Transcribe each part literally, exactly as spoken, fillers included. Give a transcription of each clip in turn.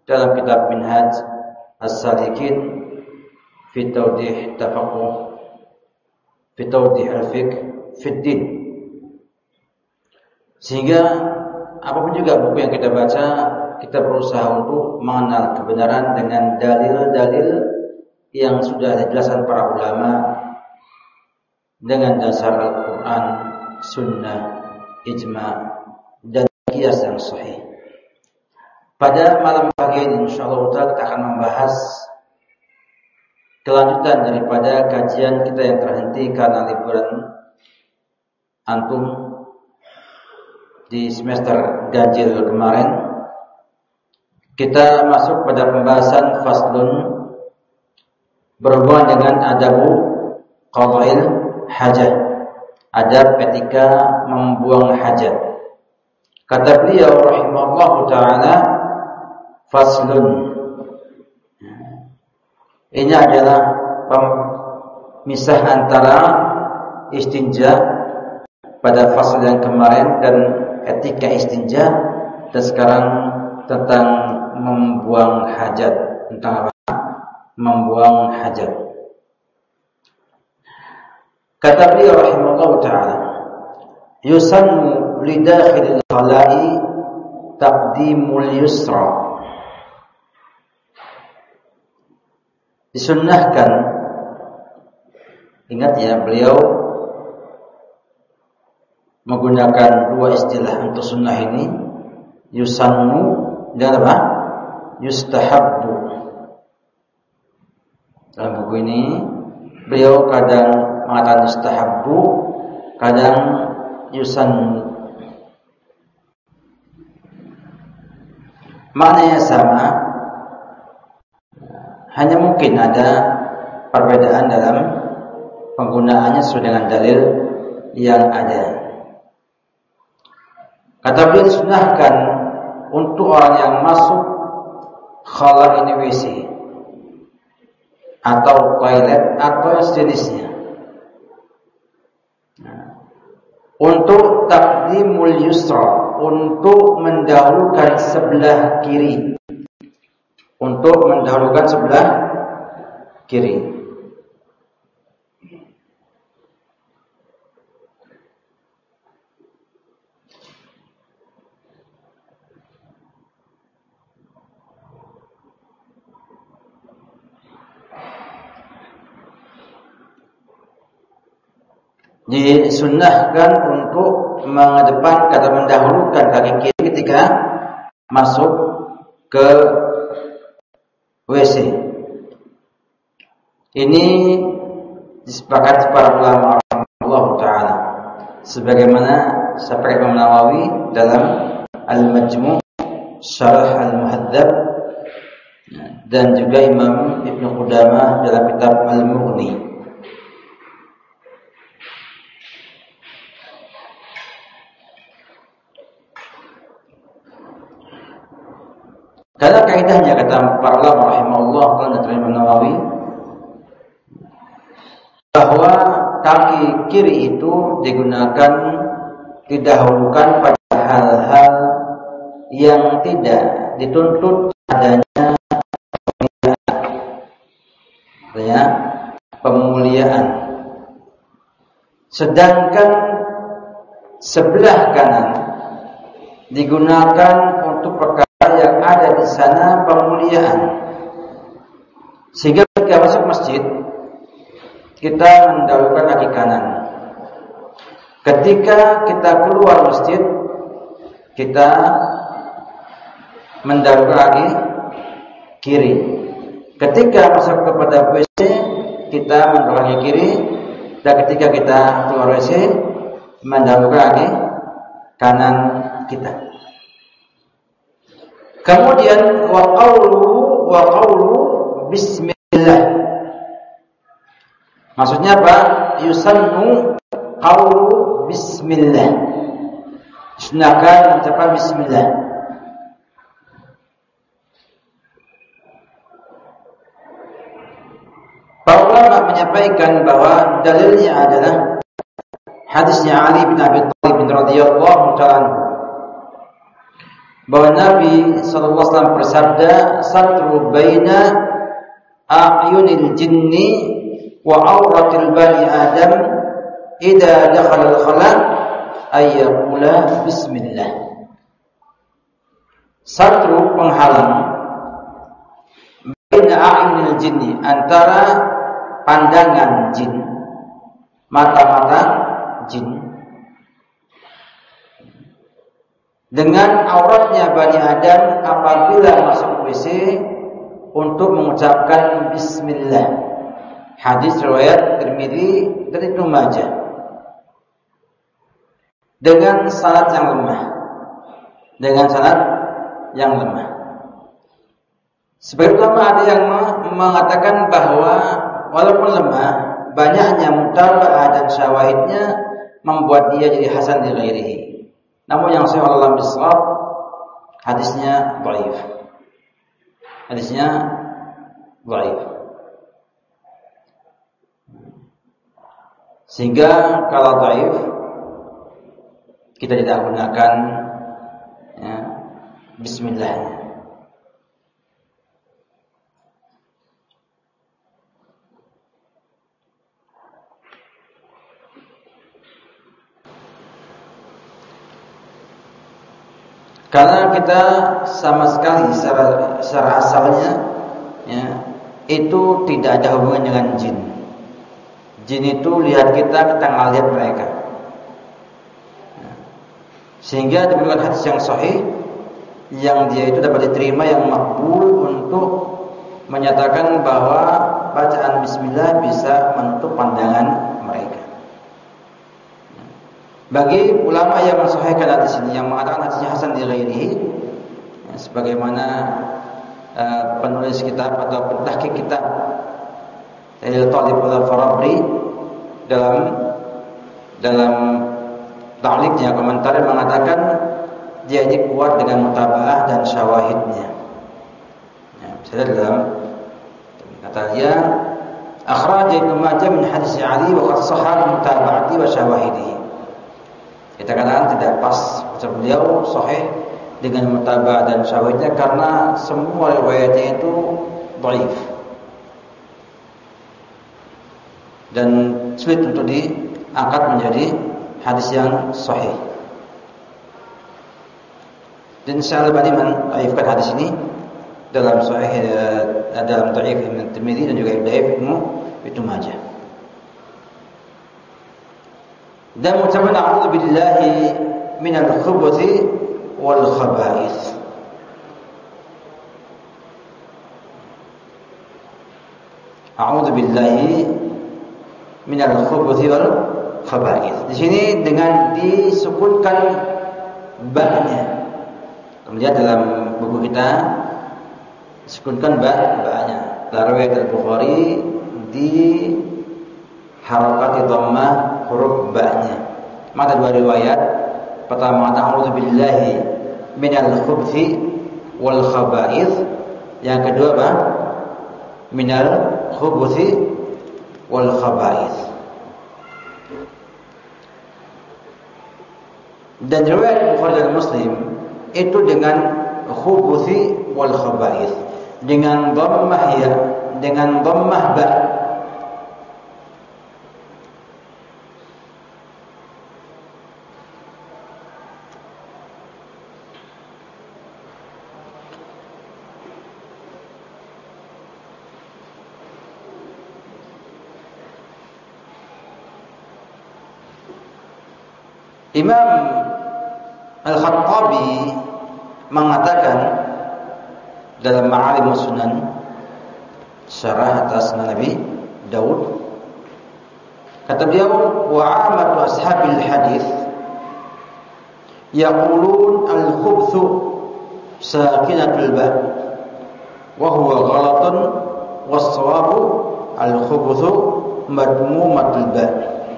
dalam kitab Minhaj As-Salikin fi Tawdih Tafaqquh fi Tawdih Al-Fiqh fi Din. Sehingga apapun juga buku yang kita baca, kita berusaha untuk mengenal kebenaran dengan dalil-dalil yang sudah dijelaskan para ulama dengan dasar Al-Quran, Sunnah, Ijma' dan qiyas yang sahih. Pada malam pagi ini insyaallah kita akan membahas kelanjutan daripada kajian kita yang terhenti karena liburan antum di semester ganjil kemarin. Kita masuk pada pembahasan faslun berhubungan dengan adabu qada'il hajat, adab ketika membuang hajat. Kata beliau rahimahullahu ta'ala, faslun, ini adalah pemisah antara istinja pada fasal yang kemarin dan etika istinja, dan sekarang tentang membuang hajat, tentang apa? Membuang hajat. Kata beliau rahimahullahu ta'ala, yusannu lidakhilil khala'i taqdimul yusra. Disunnahkan, ingat ya, beliau menggunakan dua istilah untuk sunnah ini, yusannu dan apa? Yustahabbu. Dalam buku ini beliau kadang mengatakan yustahabbu, kadang yusannu. Maknanya sama, hanya mungkin ada perbedaan dalam penggunaannya sesuai dengan dalil yang ada. Kata beliau, disunahkan untuk orang yang masuk khala, ini W C atau toilet atau sejenisnya, untuk taqdimul yusra, untuk mendahulukan sebelah kiri, untuk mendahulukan sebelah kiri. Disunnahkan untuk mengedepankan atau mendahulukan kaki kiri ketika masuk ke W C. Ini disepakati para ulama rahimahullah ta'ala, sebagaimana seperti Imam Nawawi dalam Al-Majmu' Syarah Al-Muhadzab, dan juga Imam Ibnu Qudamah dalam kitab Al-Mughni. Karena kaidahnya, kata para ulama rahimahullah ta'ala dan Imam Nawawi, bahwa kaki kiri itu digunakan, didahulukan pada hal-hal yang tidak dituntut adanya pemuliaan, pemuliaan. Sedangkan sebelah kanan digunakan untuk perkara yang ada di sana pemuliaan. Sehingga ketika masuk masjid, kita mendahulukan kaki kanan. Ketika kita keluar masjid, kita mendahulukan kaki kiri. Ketika masuk kepada W C, kita mendahulukan kaki kiri. Dan ketika kita keluar W C, mendahulukan kaki kanan kita. Kemudian wa qawlu wa qawlu bismillah. Maksudnya apa? Yusannu qawlu bismillah. Sunahkan mengucapkan bismillah. Para ulama menyampaikan bahwa dalilnya adalah hadisnya Ali bin Abi Thalib radhiyallahu ta'ala. bahwa Nabi sallallahu alaihi wasallam bersabda, "Satru baina a'yunil jinni wa auratil bani Adam idza dakhala al-khala ay yaqula bismillah." Satru penghalang baina a'yunil jinni, antara pandangan jin, mata-mata jin, dengan auratnya Bani Adam apabila masuk W C untuk mengucapkan bismillah. Hadis riwayat Tirmidzi dan Ibnu Majah dengan sanad yang lemah. Dengan sanad yang lemah. Sebagian ulama ada yang mengatakan bahwa walaupun lemah, banyaknya mutaba'ah dan syawahidnya membuat dia jadi hasan li ghairihi. Namun yang sahih dalam bisawab, hadisnya dhaif. Hadisnya dhaif. Sehingga kalau dhaif kita tidak gunakan ya, bismillah. Karena kita sama sekali secara, secara asalnya ya, itu tidak ada hubungan dengan jin. Jin itu lihat kita, kita nggak lihat mereka. Ya. Sehingga demikian hadis yang sahih, yang dia itu dapat diterima, yang makbul untuk menyatakan bahwa bacaan bismillah bisa menutup pandangan mereka. Bagi ulama yang mensahihkan hadis ini, yang mengatakan hadisnya hasan li ghairihi, ya, sebagaimana uh, penulis kitab atau pentahqiq kitab Tahlil Talib al-Farabri dalam dalam ta'liqnya, komentarnya mengatakan dia ini kuat dengan mutaba'ah dan syawahidnya. Ya, misalnya dalam kata dia, akhraj Ibnu Majah min hadis Ali wa qad sahha mutaba'ati wa syawahidihi. Kita katakan tidak pas ucapan beliau sahih dengan mutaba'ah dan syawahidnya karena semua riwayatnya itu dhaif dan sulit untuk diangkat menjadi hadis yang sahih. Dan Syalbani mendhaifkan hadis ini dalam sahih dalam dhaif Ibnu Tirmidzi dan juga dhaif Ibnu Majah. Dan ucapan a'udzu billahi minal khubuthi wal khaba'ith. A'udzu billahi minal khubuthi wal khaba'ith. Di sini dengan disukunkan ba-nya. Kemudian dalam buku kita disukunkan ba ba-nya. Riwayat Al-Bukhari di harakati dhammah huruf ba-nya. Maka dua riwayat, pertama a'udzu billahi minal khubuthi wal khaba'ith, yang kedua apa? Minal khubuthi wal khaba'ith. Dan riwayat Bukhari dan Muslim itu dengan khubuthi wal khaba'ith, dengan dhammah ya, dengan dhammah ba. Imam Al-Khattabi mengatakan dalam Ma'alim Sunan, syarah atas Nabi Daud, kata beliau, wa 'amatu ashabil hadis yaqulun al-khubthu sakinatul ba wa huwa ghalatun was-sawabu al-khubthu madmumatul ba.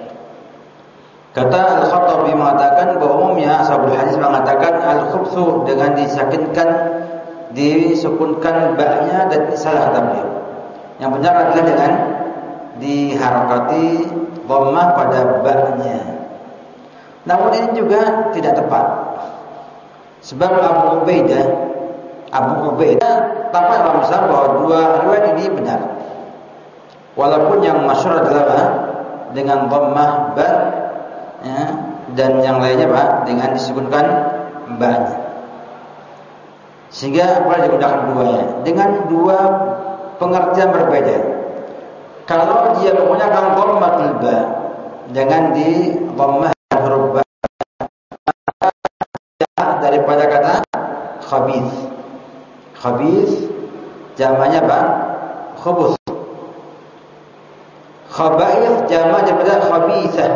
Kata Al-Khattabi mengatakan bahwa umumnya ashabul hadis mengatakan al-khubthu dengan disakinkan, disukunkan ba-nya, dan salah kata beliau. Yang benar adalah dengan diharakati dhammah pada ba-nya. Namun ini juga tidak tepat. Sebab Abu Ubaidah Abu Ubaidah tampak dalam Islam bahwa dua riwayat ini benar. Walaupun yang masyhur adalah dengan dhammah ba, ya, dan yang lainnya Pak dengan disukunkan ba-nya. Sehingga boleh digunakan duanya dengan dua pengertian berbeda. Kalau dia menggunakan dhammatul ba dengan di dhammah huruf ba daripada kata khabith. Khabith jamaknya apa? Khubuth. Khaba'ith jamak daripada khabithah.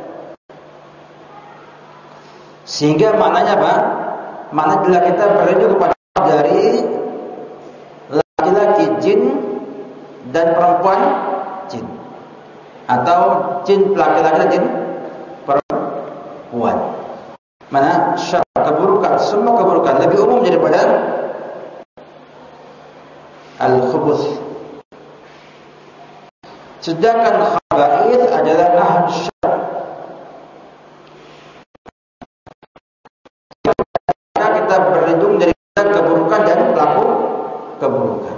Sehingga maknanya apa? Makna bila kita berlindung kepada dari laki-laki jin dan perempuan jin, atau jin laki-laki dan jin perempuan. Mana syar keburukan, semua keburukan lebih umum daripada al-khubuth. Sedangkan khaba'ith adalah ahli syar. Kita berlindung dari keburukan dan pelaku keburukan.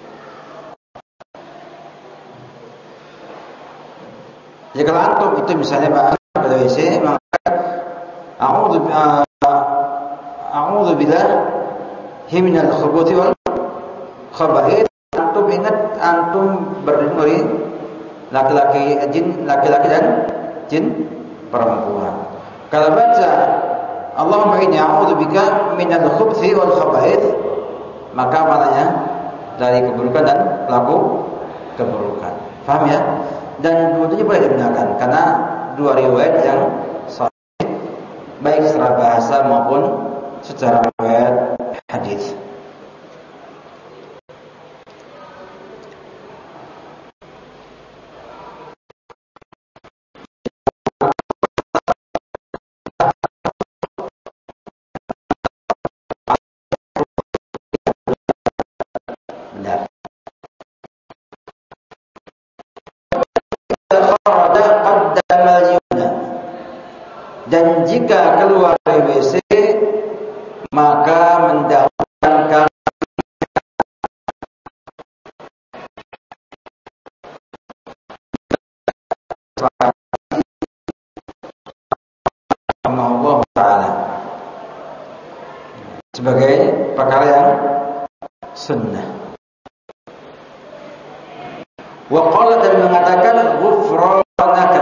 Jadi kalau antum itu misalnya Pak pada W C maka a'udzu a'udzu billahi minal khubuthi wal khaba'ith. Antum ingat antum berlindung dari laki-laki jin laki-laki dan jin perempuan. Kalau baca Allahumma inni a'udzubika minal khubuthi wal khaba'ith, maka maknanya dari keburukan dan pelaku keburukan. Paham ya? Dan dua-duanya boleh digunakan karena dua riwayat yang sahih baik secara bahasa maupun secara riwayat hadis. Dan jika keluar dari W C maka mendahulukan kanan. Allah Ta'ala sebagai perkara yang sunnah. Wa qala dan mengatakan ghufranaka.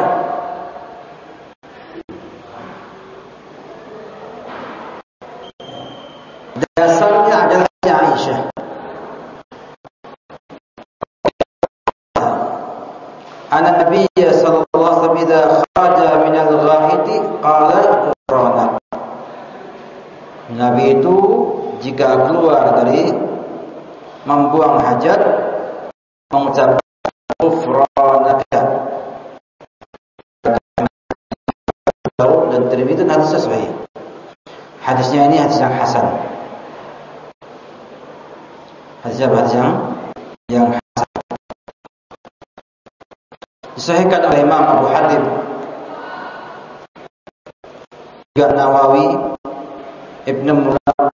Dasarnya adalah Aisyah. Anna Nabi sallallahu alaihi wasallam idza kharaja min al-gha'iti qala ghufranak. Nabi itu jika keluar dari membuang hajat mengucapkan ghufranaka. Dan Tirmidzi itu hadis sahih. Hadisnya ini hadis yang hasan. Hadis hadis yang yang hasan. Disahihkan oleh Imam Abu Hatim, juga Nawawi, Ibnu Mulaq,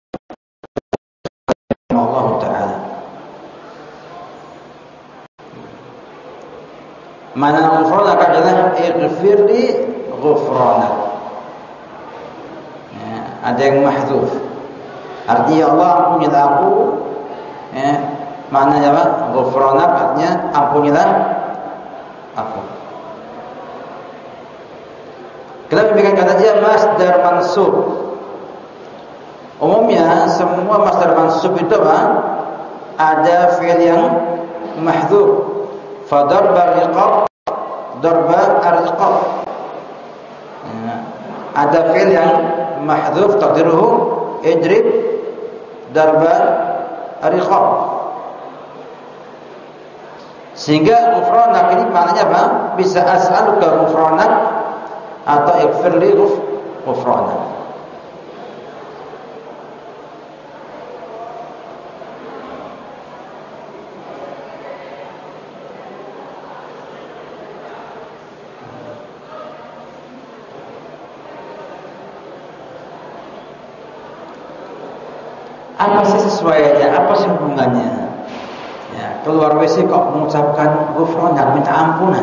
Allah Taala. Mana ghufranak adalah ighfirli ghufranak. Ya, ada yang mahdzuf. Artinya Allah ampunilah aku. Ya, maknanya apa? Ghufranak artinya ampunilah aku. Kenapa demikian kata dia masdar mansub? Umumnya semua masdar mansub itu apa? Ada fi'il yang mahdzuf. Fa darba riqab, darba ar-riqab. Ya, ada fi'il yang mahdzuf taqdiruhu idrib darba ar-riqab. Sehingga ghufranak ini maknanya apa? Bisa as'aluka ghufranak atau ighfirli ghufranak. apa sih sesuainya, apa sih hubungannya? Ya, keluar W C kok mengucapkan ghufranak, minta ampunan.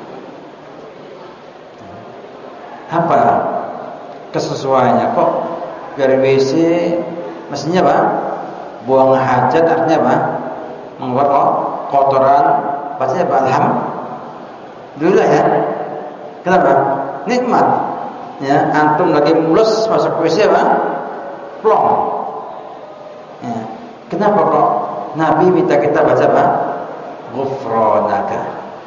Apa kesesuaiannya? Kok dari W C mestinya apa? Buang hajat, artinya apa? Mengeluarkan kotoran, pasti apa? Alhamdulillah ya. Kenapa? Nikmat. Ya, antum lagi mulus masuk W C apa? Plong. Ya. Kenapa kok Nabi minta kita baca apa? Ghufranaka.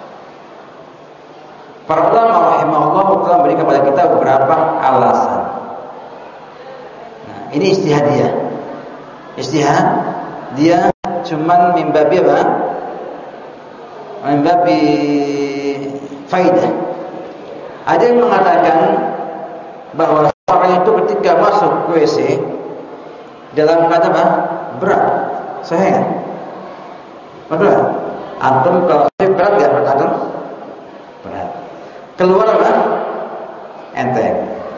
Para ulama rahimahullah telah memberikan kepada kita beberapa alasan. Nah, ini ijtihadiyah. Ijtihad dia cuman mimbabi apa? Mimbabi faidah. Ada yang mengatakan bahwa orang itu ketika masuk ke W C dalam kata apa? Berat. Saya betul. Antum kalau berat enggak berat antum? Berat. Keluar apa? Enteng.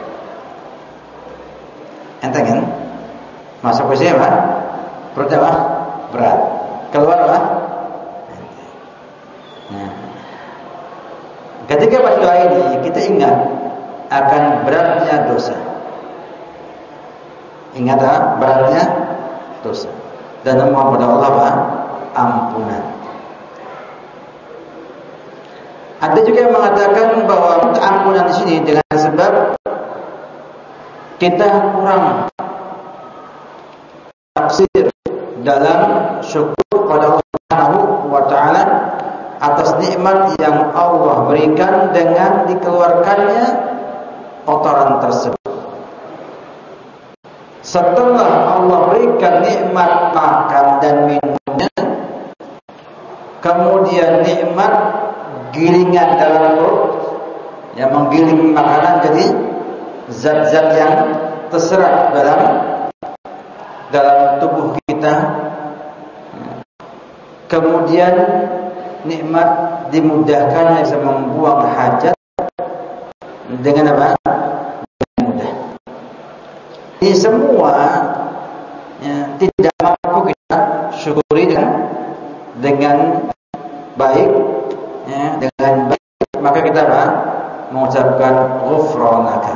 Enteng kan? Masuk W C apa? Perutnya apa? Berat. Keluar apa? Enteng. Nah, ketika baca doa ini kita ingat akan beratnya dosa. Ingat apa? Beratnya dosa. Dan memohon kepada Allah apa? Ampunan. Ada juga yang mengatakan bahwa ampunan di sini dengan sebab kita kurang taksir dalam syukur kepada Allah Subhanahu wa taala atas nikmat yang Allah berikan dengan dikeluarkannya kotoran tersebut. Setelah Allah berikan nikmat makan dan minumnya, kemudian nikmat gilingan dalam perut yang menggiling makanan jadi zat-zat yang terserap dalam dalam tubuh kita. Kemudian nikmat dimudahkan bisa membuang hajat dengan apa? Dengan mudah. Ini semua ya, tidak mampu kita syukuri dengan dengan baik, ya, dengan baik, maka kita apa? Mengucapkan ghufranaka.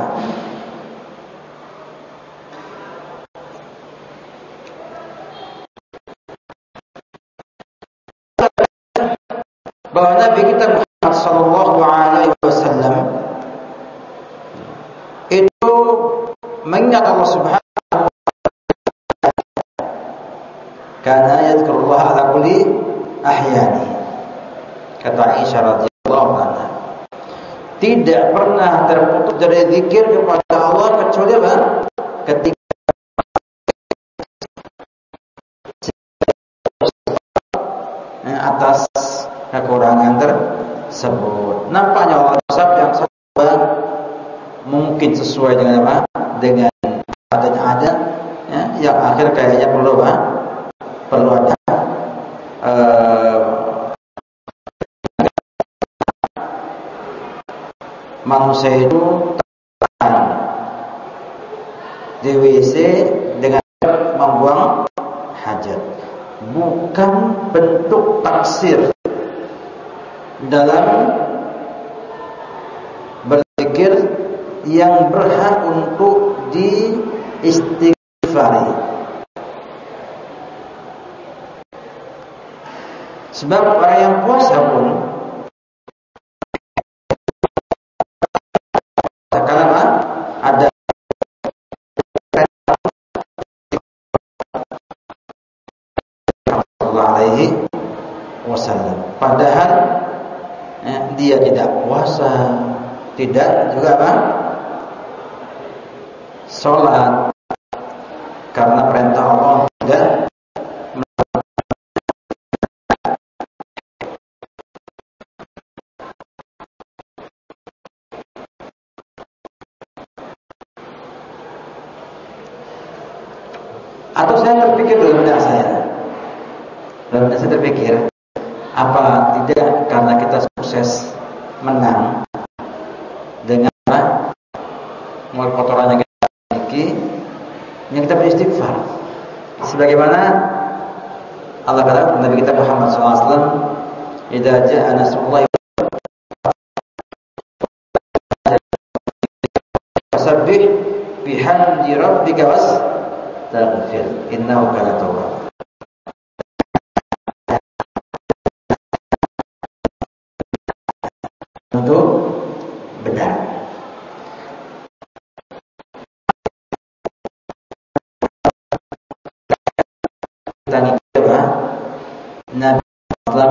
Bahwa Nabi kita Muhammad sallallahu alaihi wasallam itu mengingat Allah Subhanahu wa taala karena yadhkurullah ala kulli ahyani. Kata Aisyah radhiyallahu anha, tidak pernah terputus dari zikir kepada Allah kecuali apa? Ketika atas kekurangan tersebut. Nampaknya Allah yang sabar mungkin sesuai dengan apa? Dengan adanya ada, ya, yang akhir kayaknya perlu apa? Perlu ada uh, manusia itu di W C dengan membuang hajat, bukan bentuk taksir dalam berzikir yang berhak untuk diistighfari. Sebab orang yang puasa pun sekarang ada sallallahu alaihi wasallam. Padahal eh, dia tidak puasa, tidak juga apa? Sholat, karena perintah Allah tidak. Atau saya terpikir dalam benak saya, dalam benak saya terpikir, apa tidak karena kita sukses menang dengan mengeluarkan kotoran yang kita miliki, yang kita beristighfar. Sebagaimana idza jaa nasrullahi fasabbih bihamdi rabbika wastaghfir innahu kana tawwab. Untuk benar. Tanya apa? Nabi Islam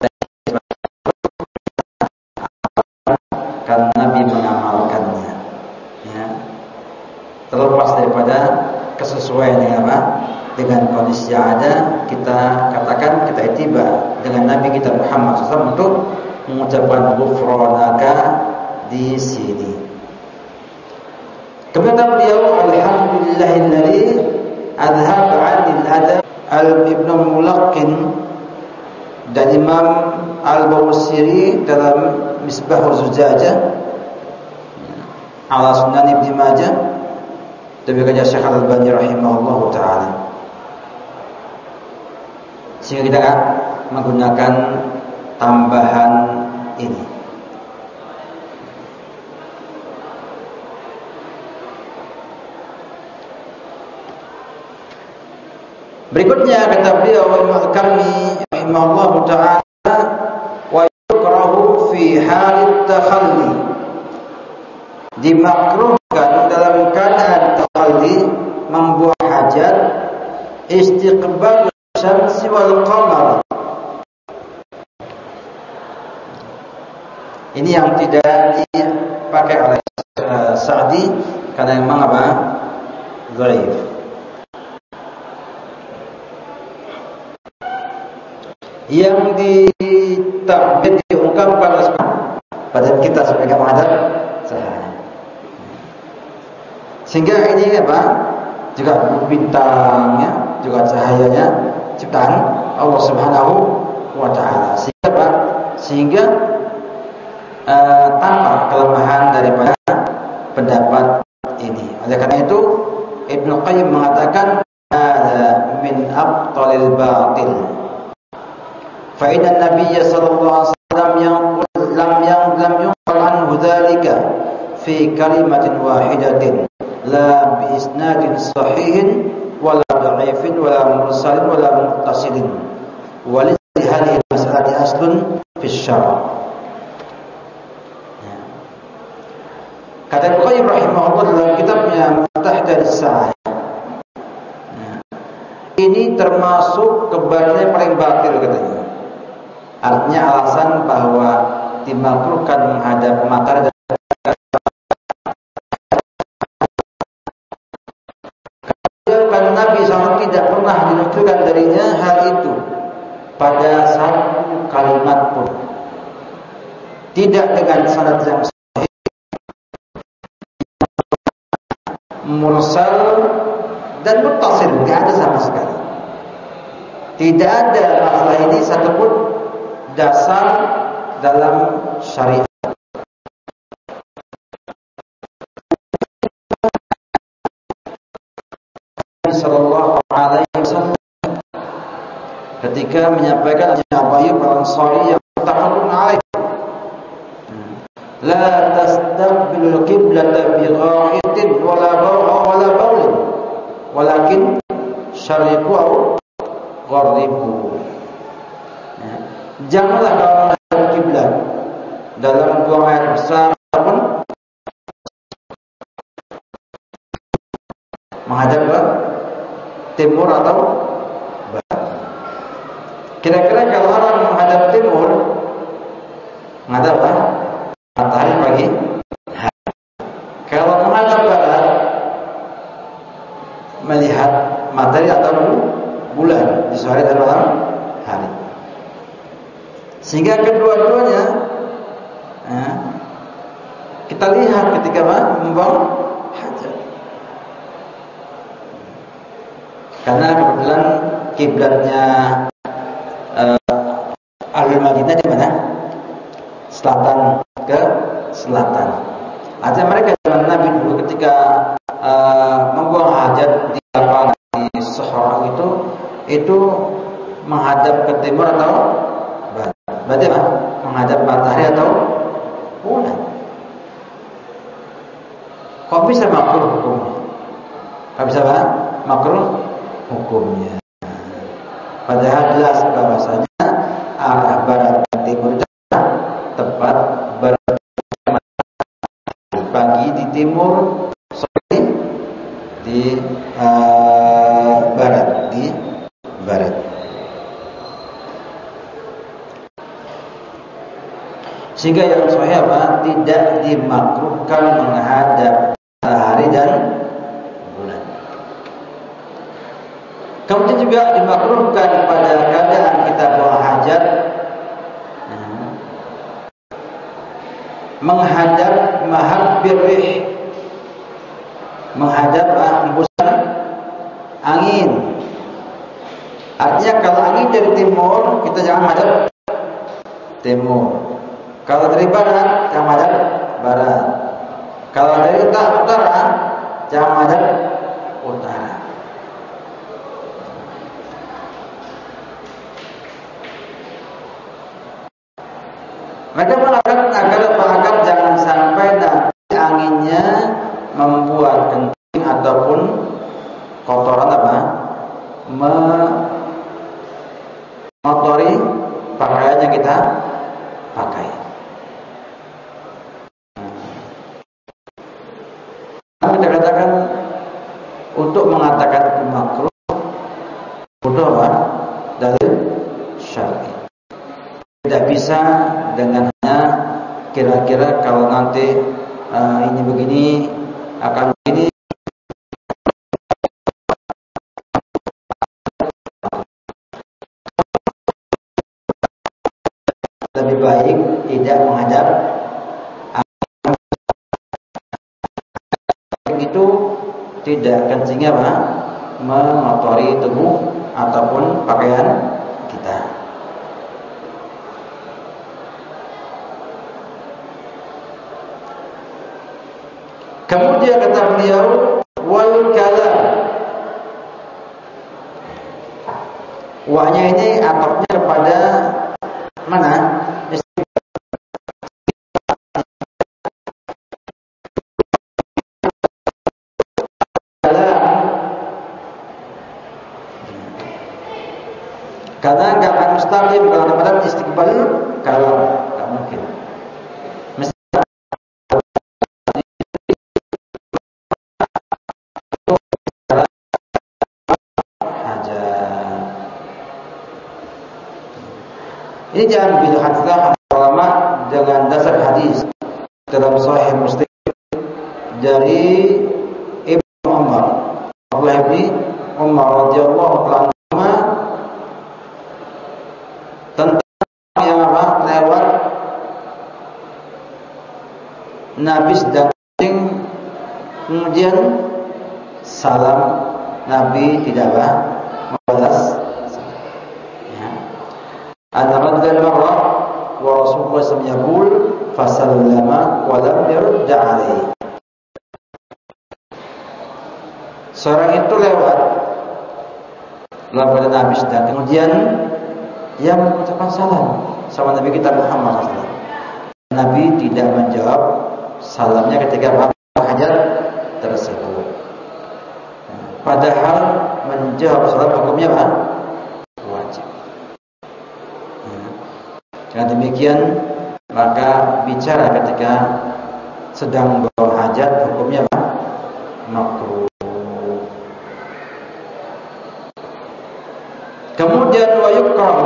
kan Nabi mengamalkannya. Ya. Terlepas daripada kesesuaian dengan apa? Dengan kondisi yang ada, kita katakan kita ittiba dengan Nabi kita Muhammad shallallahu alaihi wasallam untuk mengucapkan ghufranaka di sini. Kemudian beliau alhamdulillahilladzi adhaba 'anil adab al-Ibnu Mulaqqin dan Imam Al-Bawsiri dalam Misbahul Zujajah ala Sunan Ibnu Majah, demikian Syekh Al-Albani rahimahullahu taala. Sehingga kita menggunakan tambahan ini. Berikutnya kata beliau Al-Karmi rahimahullahu taala, wa yukrahu fi halit takhalli, dimakruhkan dalam keadaan takhalli membuang hajat, istiqbal syamsi wal qamar. Ini yang tidak dipakai oleh uh, Sa'di karena memang apa? Dhaif. Yang ditabir diungkapkan pada kita sebagai menghadap cahaya. Sehingga ini apa? Juga bintangnya, juga cahayanya ciptaan Allah Subhanahu wa taala. Sehingga apa? Sehingga Uh, tanpa kelemahan daripada pendapat ini. Oleh karena itu Ibnu Qayyim mengatakan ada min abtalil batil. Fa inna Nabiy sallallahu alaihi wasallam yang lam yang lam yunqal anhu dzalika fi kalimatin wahidatin la bi isnadin sahihin wala dha'ifin wala mursalin wala muttasilin. Wa li hadhihi al-mas'alati aslun fi syara'. Kata Ibnu Qayyim rahimahullah dalam kitabnya Miftah Daris Sa'adah, ini termasuk kebatilan yang paling batil katanya. Artinya alasan bahwa dimakruhkan menghadap matahari dan karena Nabi shallallahu alaihi wasallam tidak pernah dinukilkan darinya hal itu pada satu kalimat pun, tidak dengan sanad yang mursal dan muttasil, tidak ada sama sekali. Tidak ada masalah ini satupun dasar dalam syariat. Nabi sallallahu alaihi wasallam ketika menyampaikan Abu Ayyub Al-Ansari yang muttafaqun alaih, la tastaqbilul qiblata bi gha'itin wala baw'a wala bawlin walakin syariqu aw gharribu. Ya. Janganlah kamu menghadap kiblat dalam buang air besar ataupun menghadap ke timur atau barat. Kira-kira kalau orang menghadap timur, menghadap apa? Matahari pagi hari. Kalau menghadap barat, melihat matahari atau bulan di sore dan malam hari. Sehingga kedua-duanya eh, kita lihat ketika membuang hajat. Karena kebetulan kiblatnya eh, Ahlul Madinah di mana? Selatan ke selatan. Artinya mereka zaman Nabi dulu ketika uh, membuang hajat di lapangan di Sahara itu, itu menghadap ke timur atau barat. berarti apa? Menghadap matahari atau bulan. Kok bisa makruh hukumnya? Kok bisa apa? Makruh hukumnya. Padahal jelas bahwasanya arah barat dan timur itu tepat bermatahari. Pagi di timur, sore di uh, barat, di barat. Sehingga yang sahih apa? Tidak dimakruhkan menghadap matahari dan bulan. Kemudian juga dimakruhkan pada keadaan kita buang hajat menghadap mahabbir rih, menghadap hembusan angin. Artinya kalau angin dari timur, kita jangan menghadap timur. Kalau dari barat, jangan menghadap barat. Kalau dari utara, jangan menghadap utara. Mereka mengatakan agar agar jangan sampai nanti anginnya membuat kencing ataupun kotoran apa, mengotori pakaian yang kita pakai. Kita katakan untuk mengatakan itu makruh butuh apa? Dalil syar'i. Tidak bisa dengan hanya kira-kira kalau nanti uh, ini begini akan begini. Lebih baik tidak menghadap itu, tidak kencingnya apa? Mengotori tubuh ataupun pakaian kita. Kemudian kata beliau wal kalam. Wahnya ini atapnya kepada mana? Karena nggak akan mustaqim kalau kepada istiqbal kalau nggak mungkin. Mesti ini jangan begitu hadislah ulama dengan dasar hadis dalam Sahih Muslim dari Ibnu Umar, Abdullah bin Umar radhiyallahu anhu tentang yang apa lewat Nabi sedang kencing, kemudian salam Nabi tidak apa membalas. An-Raddal marrah wa Rasulullah sallallahu alaihi wasallam yaqul fasallama wa lam yurda alaihi. Seorang itu lewat lalu Nabi sedang kemudian ia mengucapkan salam sama Nabi kita Muhammad sallallahu alaihi wasallam. Nabi tidak menjawab salamnya ketika hajat tersebut. Padahal menjawab salam hukumnya apa? Wajib. Dengan demikian maka bicara ketika sedang buang hajat hukumnya apa? Makruh. Kemudian wa yukrahu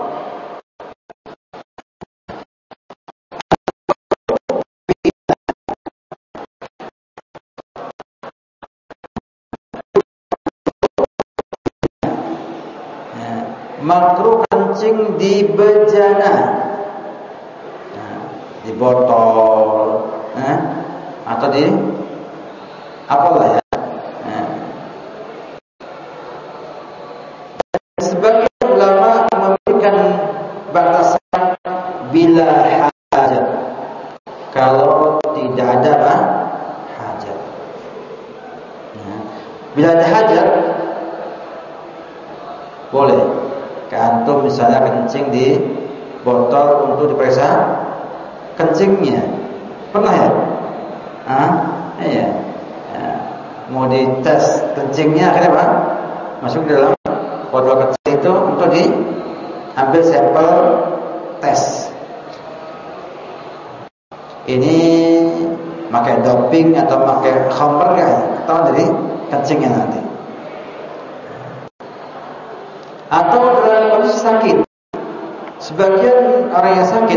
makruh kencing di bejana, nah, di botol, nah, atau di apalah ya. Nah. Sebagian ulama memberikan batasan bila hajat, kalau tidak ada apa? Hajat. Nah, bila ada hajat boleh. Antum misalnya kencing di botol untuk diperiksa kencingnya. Pernah ya? Ah, iya. Ya. Mau dites kencingnya akhirnya apa? Masuk di dalam botol kecil itu untuk diambil sampel tes. Ini pakai doping atau pakai khamr kan? Tahu dari kencingnya nanti. Atau dalam kondisi sakit. Sebagian orang yang sakit,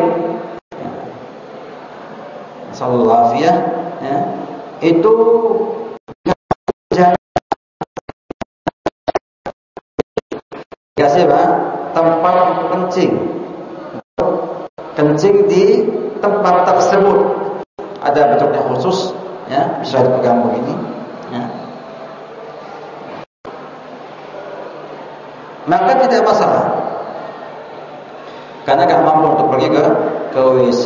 sallallahu alaihi ya, itu kasih apa? Tempat untuk kencing. Kencing di tempat tersebut ada bentuknya khusus, ya, bisa dipegang begini, ya. Maka tidak masalah, karena gak mampu untuk pergi ke ke W C.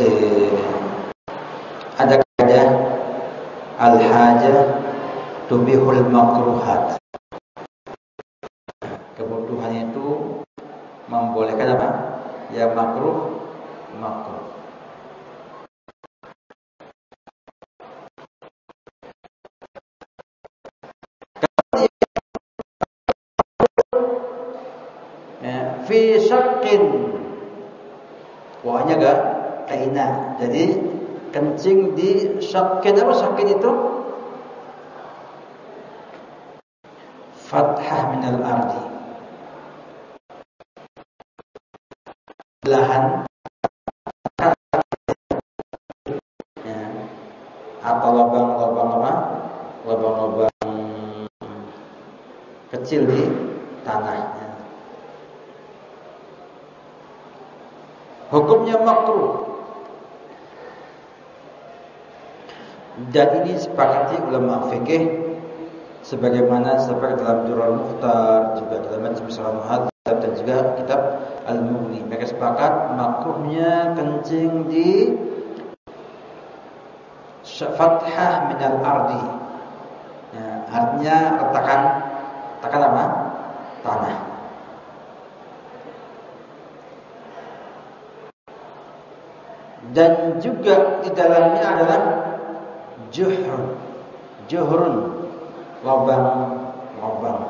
Ada kaidah al-hajah tubihul makruhat. Kebutuhan itu membolehkan apa? Ya makruh, makruh. Fi syaqqin, wahnya gak kaina. Jadi kencing di syaqqin. Apa syaqqin itu? Fathah minal ardi, belahan ya, atau lubang-lubang apa? Lubang-lubang kecil di tanah. Hukumnya makruh. Dan ini sepakati ulama fikih, sebagaimana seperti dalam Durrul Mukhtar, juga dalam Majmu' Muhadzab, dan juga kitab Al-Mughni. Mereka sepakat makruhnya kencing di fathah minal ardi. Ya, artinya retakan, retakan apa? Tanah. Dan juga di dalamnya adalah juhrun, juhrun, lubang-lubang.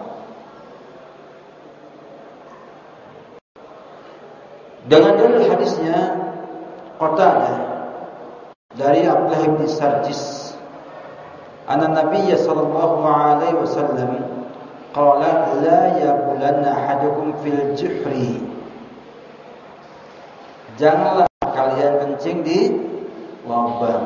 Dengan dalil hadisnya Qatadah dari Abdullah bin Sarjis, anna Nabiy sallallahu alaihi wasallam qala la yabulanna ahadukum fil juhri. Janganlah kalian kencing di lubang.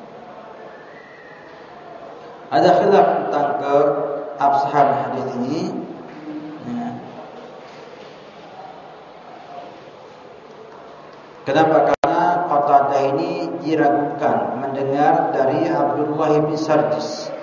Ada khilaf tentang keabsahan hadis ini. Ya. Kenapa? Karena Qatadah ini diragukan mendengar dari Abdullah bin Sarjis.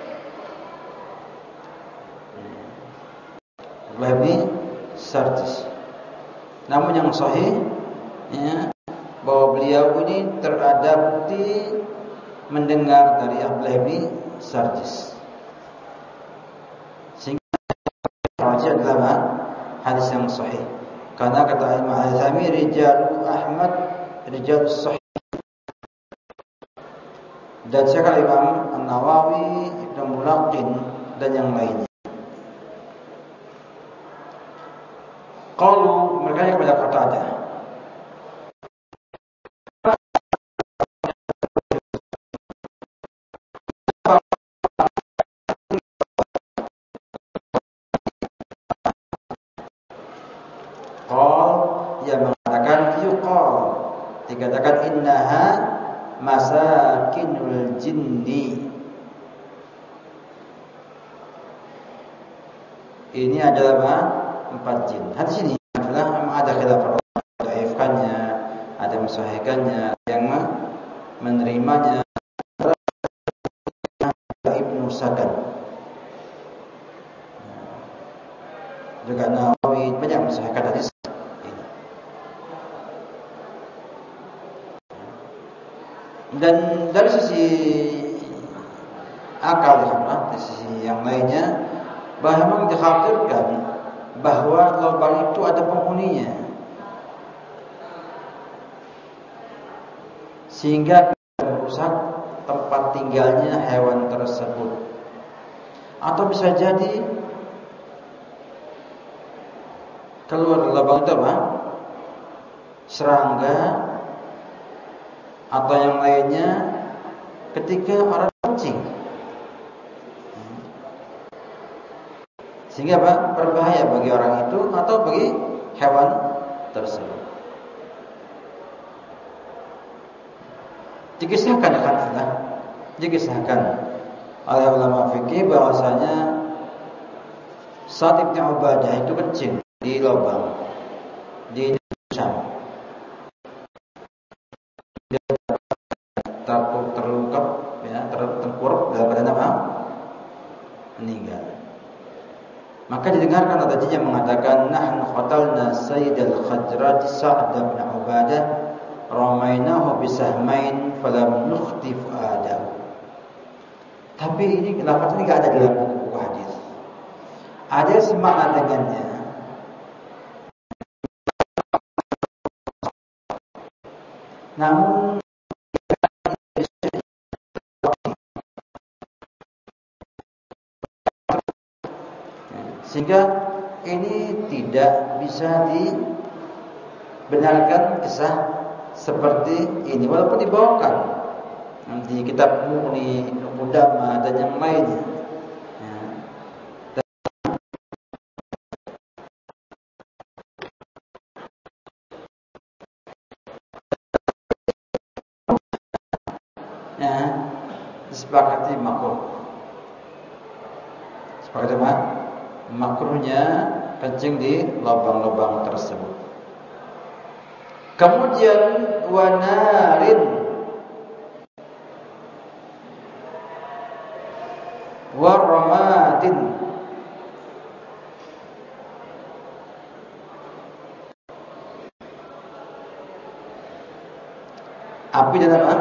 Abdullah bin Sarjis. Namun yang sahih, ya, bahwa beliau ini terada bukti mendengar dari Abdullah bin Sarjis. Sehingga hadis adalah hadis yang sahih. Karena kata Imam Al-Haythami, rijalu Ahmad rijalus sahih. Dan sekali Imam An-Nawawi, Ibnu Mulaqqin dan yang lainnya. Qalu, mereka kepada Qatadah, dikatakan innaha masakinul jinni. Ini adalah apa? Empat jin. Hadis ini adalah memang ada khilaf dhaifkannya, ada mensahihkannya, yang menerimanya Ibnu Sakan. Juga Nawawi banyak mensahihkan hadis. Dan dari sisi akal, ya, dari sisi yang lainnya, bahwa memang dikhawatirkan bahwa lubang itu ada penghuninya. sehingga bisa merusak tempat tinggalnya hewan tersebut. Atau bisa jadi keluar lubang itu apa? Serangga atau yang lainnya ketika orang kencing, sehingga apa? Berbahaya bagi orang itu atau bagi hewan tersebut. Dikisahkan kan, dikisahkan oleh ulama fikih bahwasanya saat Ibnu Ubadah itu kencing di lubang di Syam, dia terlungkap, ya, tertengkurap dalam badan apa? Meninggal. Maka didengarkan ada yang mengatakan, nahnu qatalna Sayyidal Khajraj Sa'd bin Ubadah, ramainahu bisahmain falam nukhtif adam. Tapi ini lafaz ini enggak ada dalam buku hadis. Ada semakna dengannya. Namun sehingga ini tidak bisa dibenarkan kisah seperti ini, walaupun dibawakan di kitab Mughni, Qudamah dan yang lainnya. Ya, disepakati makruh. Sepakati apa? Makruhnya kencing di lubang-lubang tersebut. Kemudian wanarin waramatin, api dan apa?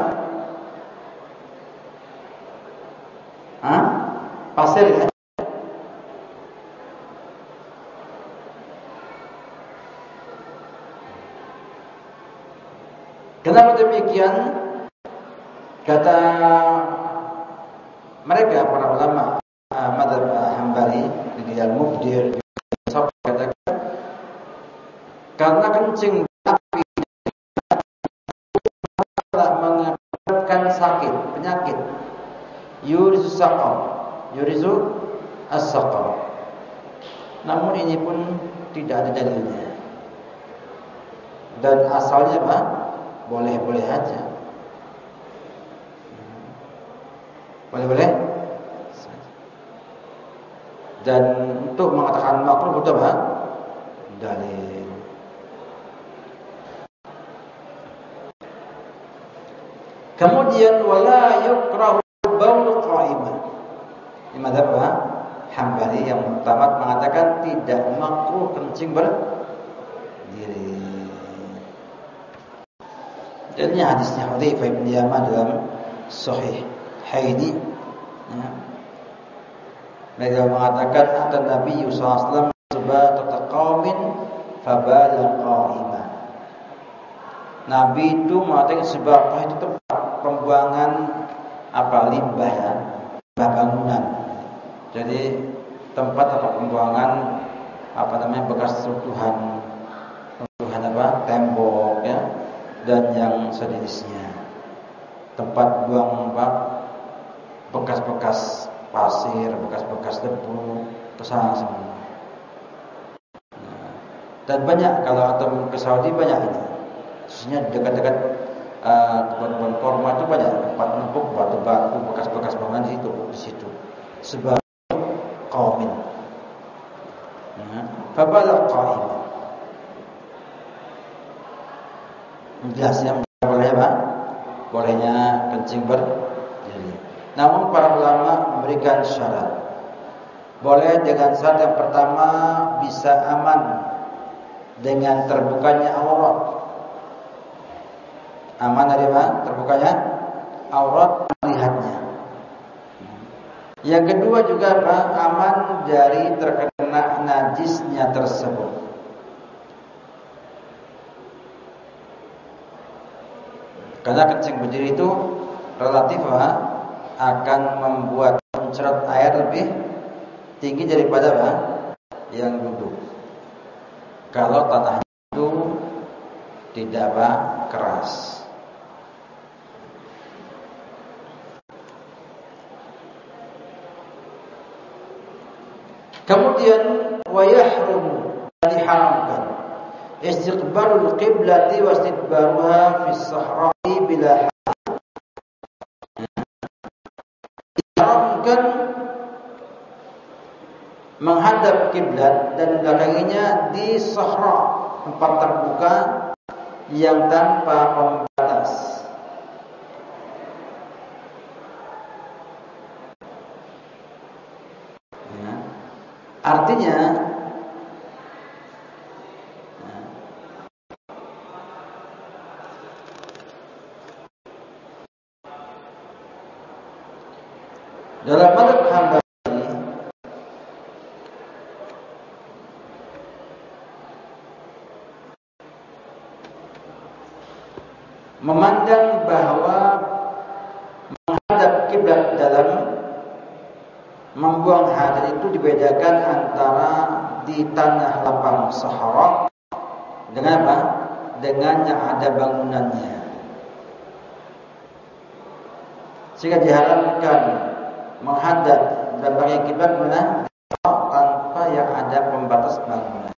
Hah? Pasir ya? Kenapa demikian? Kata mereka para ulama uh, mazhab uh, Hambali di Al-Mubdir katakan karena kencing api telah mengakibatkan sakit, penyakit, yurizu saqam, yurizu as-saqam. Namun ini pun tidak ada dalilnya. Dan asalnya apa? Boleh-boleh aja. Boleh-boleh. Dan untuk mengatakan makruh butuh apa? Dalil. Kemudian wala yukrahu baul qa'iman. Ini mazhab Hambali yang pertama mengatakan tidak makruh kencing berdiri. Dan ini hadisnya Hudzaifah bin Yaman dalam Sahih Haini. Ya. Mereka mengatakan ada Nabi sallallahu alaihi wasallam sebatata qaumin fabala qa'iman. Nabi itu mengatakan sebatah itu tempat pembuangan apa limbah ya, limbah bangunan. Jadi tempat tempat pembuangan apa namanya bekas runtuhan, runtuhan apa tembok ya. Dan yang sejenisnya, tempat buang apa, bekas-bekas pasir, bekas-bekas debu, kesana semua. Nah, dan banyak kalau atau ke Saudi banyak ini, khususnya dekat-dekat uh, kebun-kebun korma itu banyak tempat numpuk batu-batu, bekas-bekas bangunan di situ, di situ. Sebab qaumin. Nah, fabala qaim. Jelasnya boleh apa? Bolehnya kencing berdiri. Namun para ulama memberikan syarat. Boleh dengan syarat yang pertama bisa aman dengan terbukanya aurat. Aman dari apa? Terbukanya aurat melihatnya. Yang kedua juga apa? Aman dari terkena najisnya tersebut. Karena kencing berdiri itu relatif apa? Akan membuat muncrat air lebih tinggi daripada apa? Yang duduk. Kalau tanahnya itu tidak apa? Keras. Kemudian wa yahrum, diharamkan istiqbalul qiblati wa istidbaruha fi sahra'i bila diharamkan menghadap kiblat dan belakanginya di sahra, tempat terbuka yang tanpa pembatas. Ya. Artinya dalam mazhab Hambali memandang bahwa menghadap kiblat dalam membuang hajat itu dibedakan antara di tanah lapang sahara dengan apa? Dengan yang ada bangunannya. Sehingga diharamkan menghadap dan bagi kiblat mana tanpa yang ada pembatas bangunan.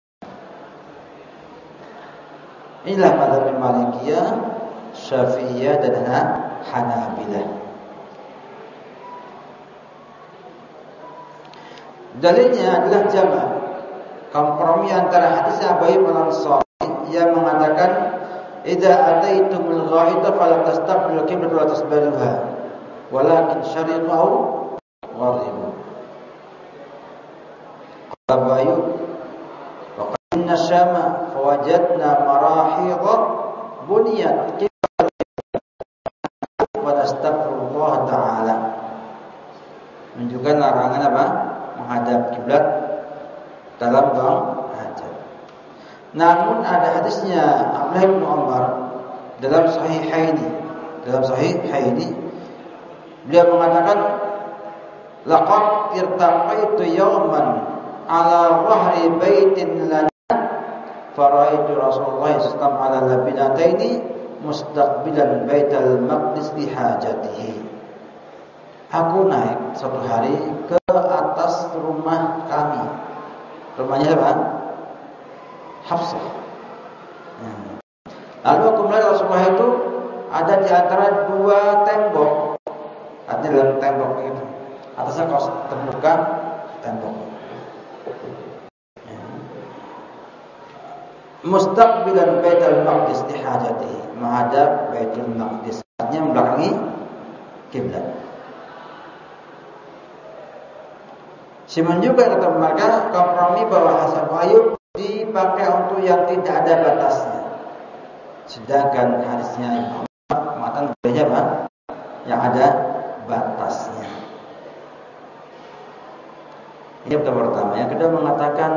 Inilah mazhab Malikiyah, Syafi'iyah dan Hanabilah. Dalilnya adalah jama', kompromi antara hadis Abu Ayyub Al-Ansari yang mengatakan idza ataitumul ghaita fala tastaqbilu qiblat wa tasbaluha walakin syariqu aw gharibu. Abu Ayyub wa qanna syama fawajadna marahidha buniyat wa nastaghfirullah ta'ala. Menunjukkan larangan apa? Menghadap kiblat dalam buang hajat. Namun ada hadisnya Abdullah bin Umar dalam Sahihaini, dalam Sahihaini beliau mengatakan laqad irtaqaitu yawman ala wahri baitin lana faraitu Rasulullah sallallahu alaihi wasallam ala labinataini mustaqbilan baital maqdis li hajatihi. Aku naik suatu hari ke atas rumah kami. Rumahnya apa? Hafsah. Lalu aku melihat Rasulullah itu ada di antara dua tembok. Ada dalam tembok itu. Atasnya kos terbuka tembok. Mustaqbilan Baitul Maqdis di hajati, menghadap Baitul Maqdis, artinya membelakangi kiblat. Simun juga kata mereka kompromi bahwa Hasan Ayyub dipakai untuk yang tidak ada batasnya. Sedangkan hadisnya Ibnu Umar mengatakan bedanya apa? Yang ada batasnya. Ini yang pertama. Yang kedua mengatakan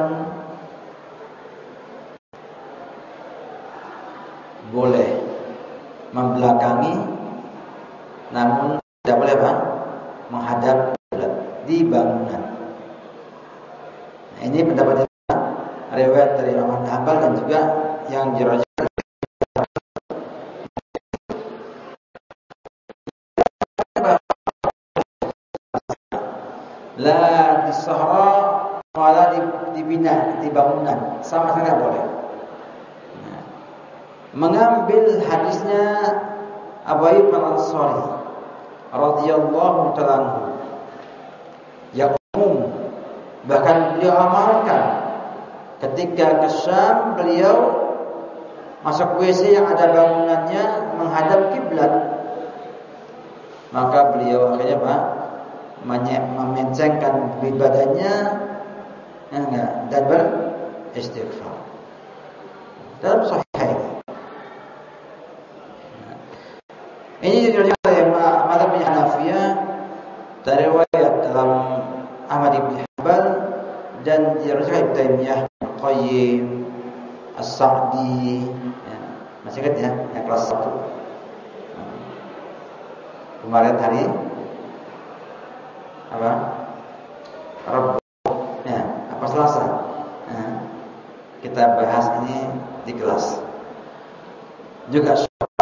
boleh membelakangi, namun tidak boleh apa? Menghadap kiblat di bangunan. Nah, ini pendapat riwayat dari Ahmad Hanbal dan juga yang dirajihkan la di sahra wala di, di bina, di bangunan, sama sekali boleh. Nah, mengambil hadisnya Abu Ayyub Al-Ansari radhiyallahu ta'ala anhu yang umum, bahkan beliau amalkan ketika ke Syam, beliau masuk W C yang ada bangunannya menghadap kiblat, maka beliau akhirnya apa? Memencengkan badannya enggak, dan beristighfar. Dalam Sahih ini diriwayatkan oleh mazhab Hanafiyah dari riwayat dalam Ahmad bin Hanbal dan diriwayatkan Ibnu Taimiyah, Qayyim, As-Sa'di, ya, masih ingat ya, yang kelas satu. Kemarin hari apa? Rabu, ya, apa Selasa? Nah, kita bahas ini di kelas. Juga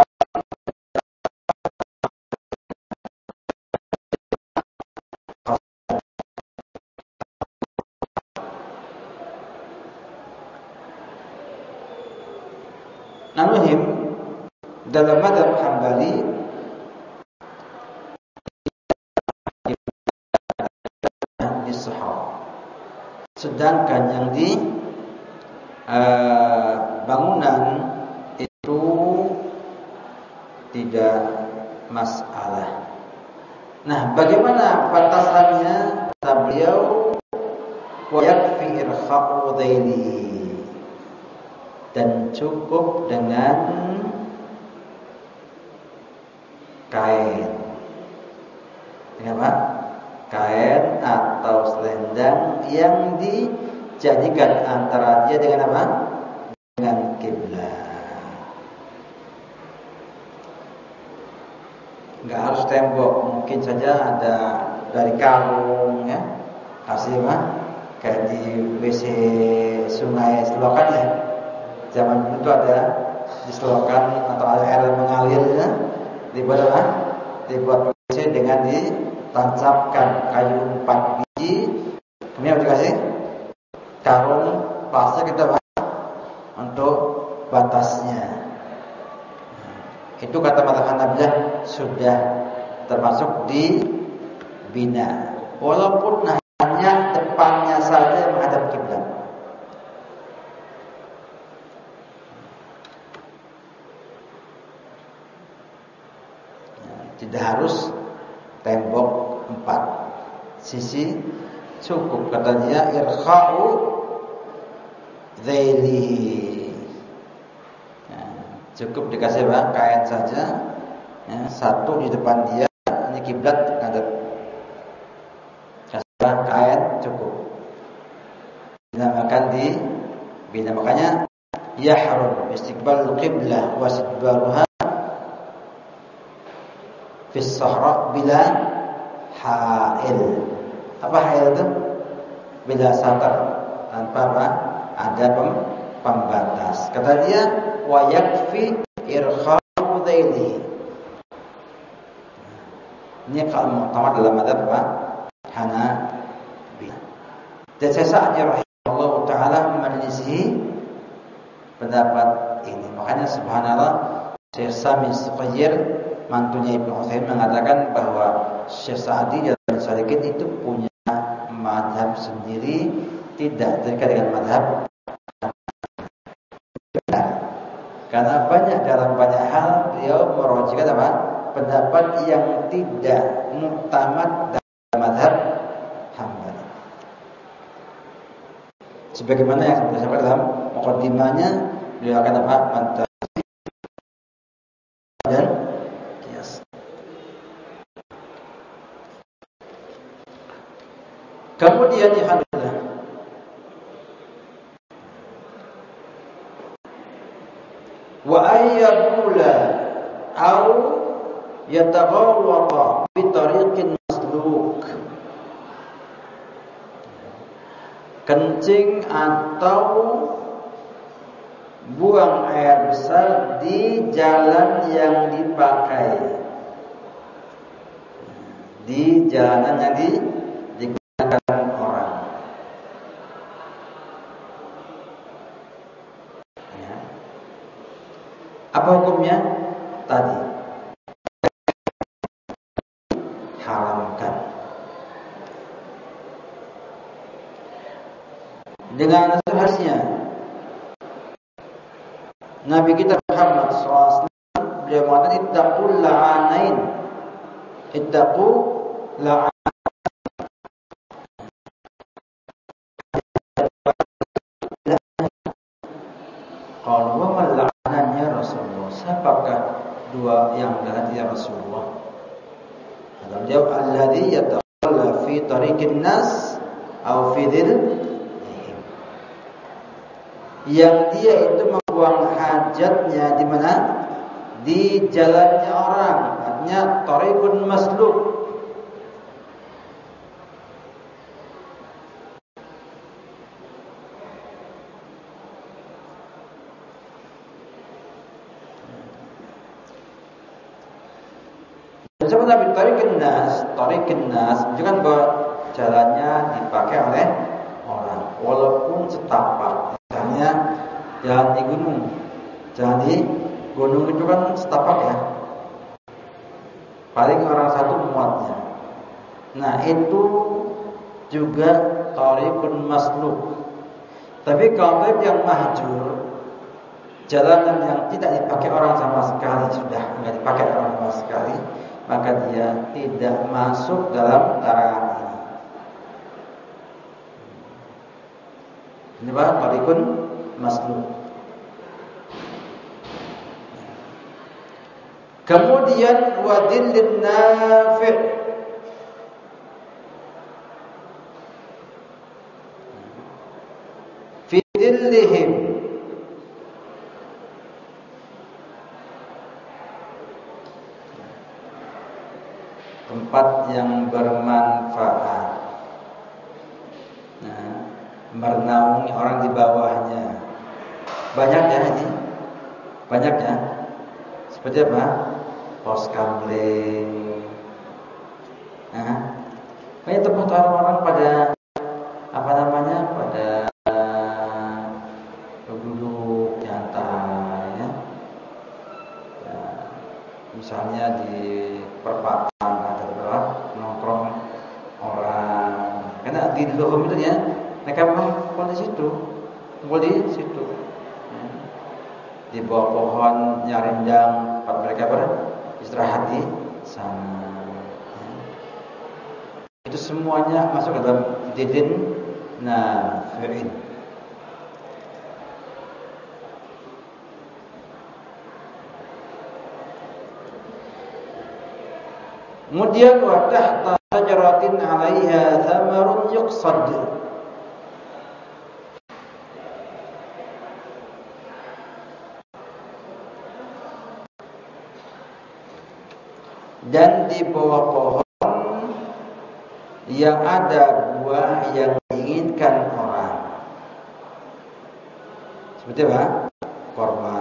Namuhim dalam mazhab Hambali di sahab, sedangkan yang di uh, bangunan itu tidak masalah. Nah, bagaimana batasannya? Kata beliau, wa yakfi irkha'u dhaili, dan cukup dengan kain. Dengan apa? Kain atau selendang yang dijadikan antara dia dengan apa? Dengan kiblat. Enggak harus tembok, mungkin saja ada dari karung, ya. Kasih apa? Kayak di W C sungai selokan, ya. Zaman dulu itu ada di selokan atau air mengalir, ya, dibuat apa? Dibuat W C dengan ditancapkan kayu empat biji, kemudian dikasih karung plastik kita untuk batasnya. Itu kata mazhab Hanafilah sudah termasuk di bina, walaupun hanya depannya saja menghadap kiblat. Tidak harus tembok empat sisi, cukup kata dia irkha'u dhaili. Ya, cukup dikasih apa? Kain saja, ya, satu di depan dia, ini kiblat ngadep. Kasih kain cukup. Dinamakan di bina, makanya yahrum istiqbalul qiblah wa istidbaruha fis sahra bila hail. Apa hail itu? Bila satar, tanpa apa? Ada pem, pembatas. Kata dia wa yakfi irkha'u dhaili. Ini kalau mu'tamad dalam mazhab apa? Hanafi. Dan saya Sa'di rahimahullah taala menyelisih pendapat ini. Makanya subhanallah Syekh Sami Suqayyir, mantunya Ibnu Utsaimin, mengatakan bahwa Syekh Sa'di dalam Salikin itu punya mazhab sendiri, tidak terikat dengan mazhab. Karena banyak dalam banyak hal beliau merujukkan apa? Pendapat yang tidak muktamad dalam mazhab Hambali. Sebagaimana yang saya sampaikan dalam muqaddimahnya, beliau akan apa? Mantap dan kias. Kemudian alhamdulillah, wa ayyabula au yataghawwata bi tariqin masluk, kencing atau buang air besar di jalan yang dipakai, di jalanan yang di, digunakan orang. Ya. Apa hukumnya? Tadi haramkan. Dengan hadisnya Nabi kita Muhammad shallallahu alaihi wasallam, beliau mengatakan ittaqul la'anain, ittaqu la'anain. Kalau wa man la'ananya Rasulullah, siapakah dua yang dilaknati ya Rasulullah? Kalau jawab alladzi yataqalla fi tariqin nas au fi dhillihim, yang dia itu membuang hajatnya di mana? di jalannya orang, artinya thariqun masluk. Disebut Nabi thariqun nas, thariqun nas menunjukkan bahwa jalannya dipakai oleh orang, walaupun setapak. Misalnya jalan di gunung, jalan di gunung itu kan setapak ya, paling orang satu muatnya. Nah itu juga thariqun masluk. Tapi kalau thariq yang mahjur, jalanan yang tidak dipakai orang sama sekali, sudah tidak dipakai orang sama sekali, maka dia tidak masuk dalam larangan ini. Ini apa? Thariqun masluk. Kemudian wadillin nafi'. Fi dillihim. Tempat yang bermanfaat. Nah, menaungi orang di bawahnya. Banyak ya ini. Banyak ya. Seperti apa? Pos kamling. Nah, banyak tempat orang-orang pada apa namanya? Pada duduk nyantai ya. Ya, misalnya di perempatan ada berapa nongkrong orang. Karena di luhum itu ya, mereka memang kumpul di situ, kumpul di situ. Ya. Di bawah pohon nyarindang, tempat mereka beristirahat di sana. Ya. Itu semuanya masuk ke dalam didin nafi'in. Kemudian wa tahta syajaratin 'alaiha thamarun yuqsad. Dan di bawah pohon yang ada buah yang diinginkan orang. Seperti apa? Korma.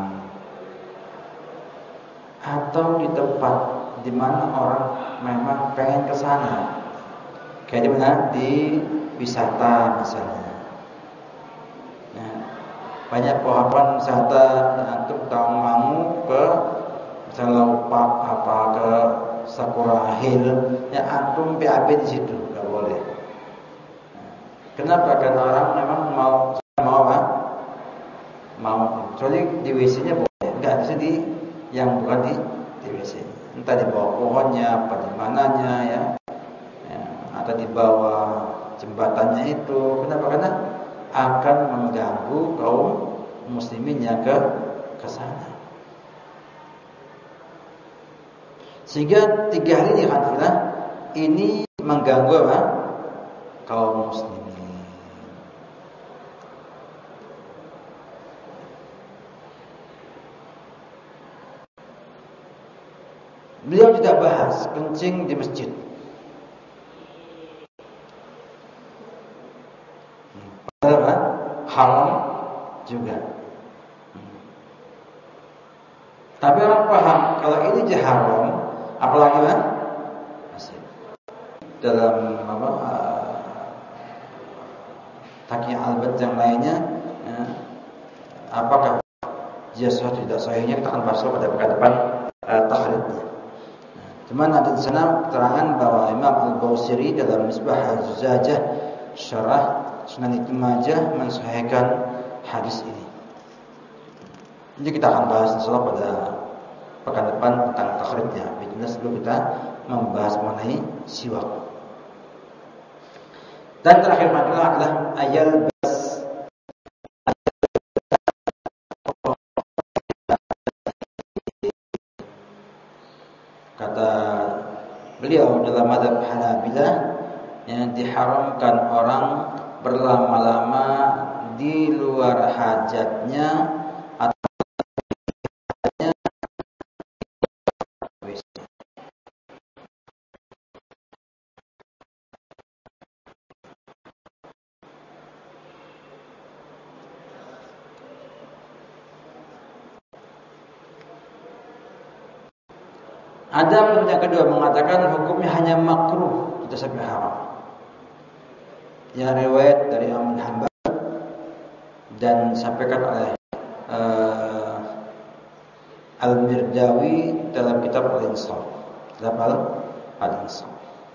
Atau di tempat di mana orang memang pengen ke sana. Kayak di mana? Di wisata misalnya. Nah, banyak pohon wisata antum tahu mau ke misalnya Laupak apa ke Sakura Hill, ya antum B A B di situ, enggak boleh. Nah, kenapa? Karena orang memang mau mau apa? Mau. Soalnya di W C-nya boleh, enggak bisa di yang bukan di di W C. Entah di bawah pohonnya, apa di mananya ya, ya, atau di bawah jembatannya itu. Kenapa? Karena akan mengganggu kaum musliminnya ke ke sana. Sehingga tiga hal ini alhamdulillah ini mengganggu apa? Kaum muslimin. Beliau tidak bahas kencing di masjid. Padahal apa? Haram juga. Tapi orang paham kalau ini je haram, apalagi kan? Masjid. Dalam apa? Uh, Taqi al-Bad yang lainnya, ya, apakah dia sahih tidak sahihnya kita akan bahas pada pekan depan uh, tahridnya. Cuman ada di sana keterangan bahwa Imam Al-Bawsiri dalam Misbah Az-Zujajah Syarah Sunan Ibnu Majah mensahihkan hadis ini. Jadi kita akan bahas insyaallah pada pekan depan tentang takhrijnya. Bismillah sebelum kita membahas mengenai siwak. Dan terakhir adalah ayal bas. Kata beliau dalam mazhab Hanabilah yang diharamkan orang berlama-lama di luar hajatnya atau Ada pendapat yang kedua mengatakan hukumnya hanya makruh, tidak sampai haram. Yang riwayat dari Imam Hanbal dan disampaikan oleh uh, Al-Mirdawi dalam kitab Al-Insaf. Dalam Al-Insaf.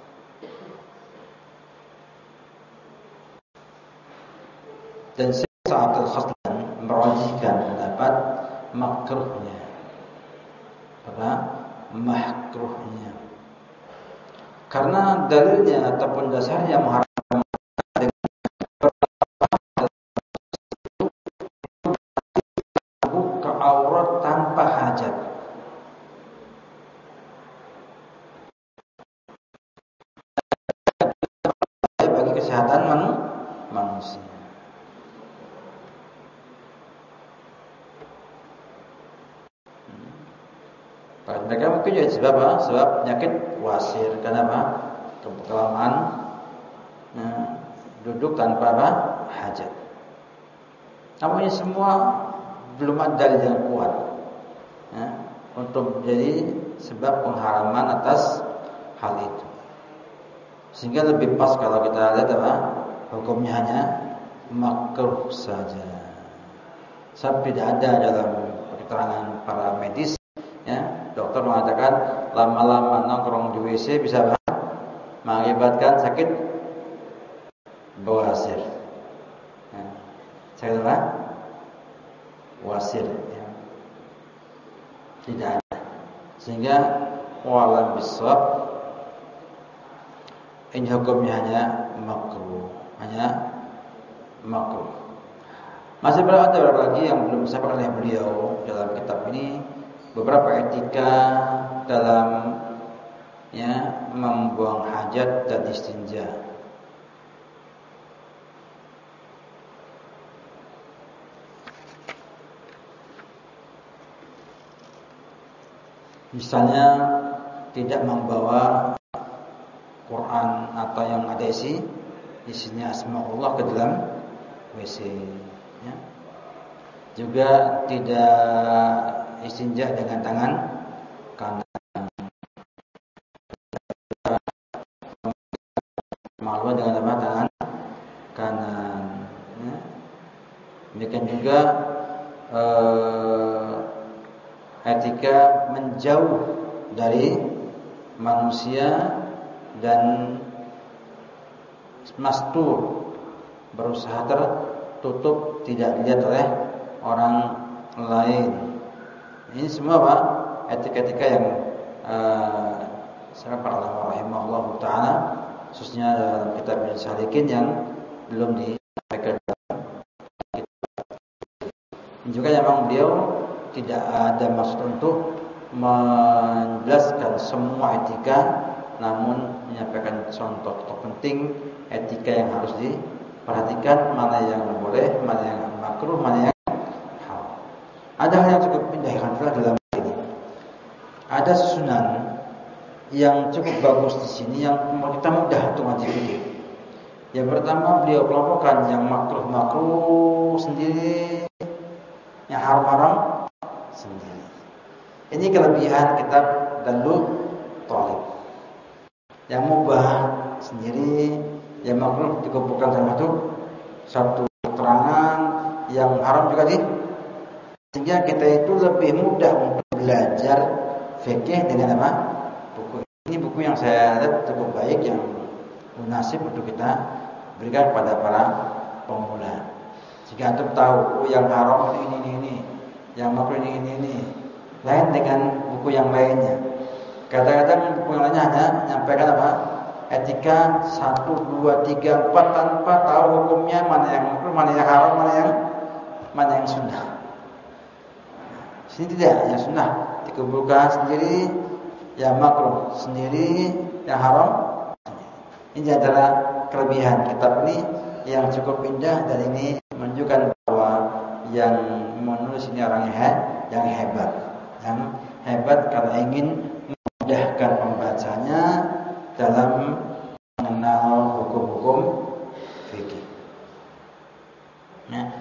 Dan Sa'ad Al-Khaslan merajihkan pendapat makruhnya. Apa? Makruhnya. Karena dalilnya ataupun dasarnya mengharamkan buka aurat tanpa hajat. Bagi kesehatan manusia. Mereka mungkin jadi sebab apa? Sebab penyakit wasir. Kenapa? Kelamaan nah, duduk tanpa apa? Hajat. Namun ini semua belum ada dalil yang kuat ya, untuk menjadi sebab pengharaman atas hal itu. Sehingga lebih pas kalau kita lihat apa? Hukumnya hanya makruh saja. Sebab tidak ada dalam keterangan para medis ya, dokter mengatakan lama-lama nongkrong di W C bisa mengakibatkan sakit bawasir. Ya. Sakit apa? Wasir. Ya. Tidak ada. Sehingga walam bisawab ini hukumnya hanya makruh, hanya makruh. Masih ada beberapa lagi yang belum disampaikan oleh beliau dalam kitab ini. Beberapa etika dalam ya membuang hajat dan istinja. Misalnya tidak membawa Quran atau yang ada isi isinya asmaullah ke dalam W C ya. Juga tidak istinja dengan tangan kanan, malu dengan apa? Tangan kanan. Ya. Demikian juga eh, etika menjauh dari manusia dan mastur, berusaha tertutup tidak dilihat oleh orang lain. Ini semua apa? Etika-etika yang uh, sangat para ulama rahimahullah taala khususnya dalam kitab Salikin yang belum disampaikan dalam kitab. Juga memang beliau tidak ada maksud untuk menjelaskan semua etika, namun menyampaikan contoh-contoh penting etika yang harus diperhatikan, mana yang boleh, mana yang makruh, mana yang haram. Ada hal yang cukup indah dalam ini. Ada susunan yang cukup bagus di sini yang kita mudah untuk ngaji fikih. Yang pertama beliau kelompokkan yang makruh-makruh sendiri, yang haram-haram sendiri. Ini kelebihan kitab Dalul Talib. Yang mubah sendiri, yang makruh dikumpulkan dalam satu satu keterangan, yang haram juga di. Sehingga kita itu lebih mudah untuk belajar fikih dengan apa? Buku ini buku yang saya lihat cukup baik, yang munasib untuk kita berikan kepada para pemula. Jika antum tahu oh, yang haram ini ini ini, yang makruh ini ini ini, lain dengan buku yang lainnya. Kadang-kadang buku yang lainnya hanya menyampaikan apa? Etika satu, dua, tiga, empat tanpa tahu hukumnya, mana yang makruh, mana yang haram, mana yang mana yang sunnah. Sini tidak, yang sunnah dikumpulkan sendiri, yang makruh sendiri, yang haram sendiri. Ini adalah kelebihan kitab ini yang cukup indah, dan ini menunjukkan bahwa yang menulis ini orang yang hebat, yang hebat karena ingin memudahkan pembacanya dalam mengenal hukum-hukum fikih. Nah,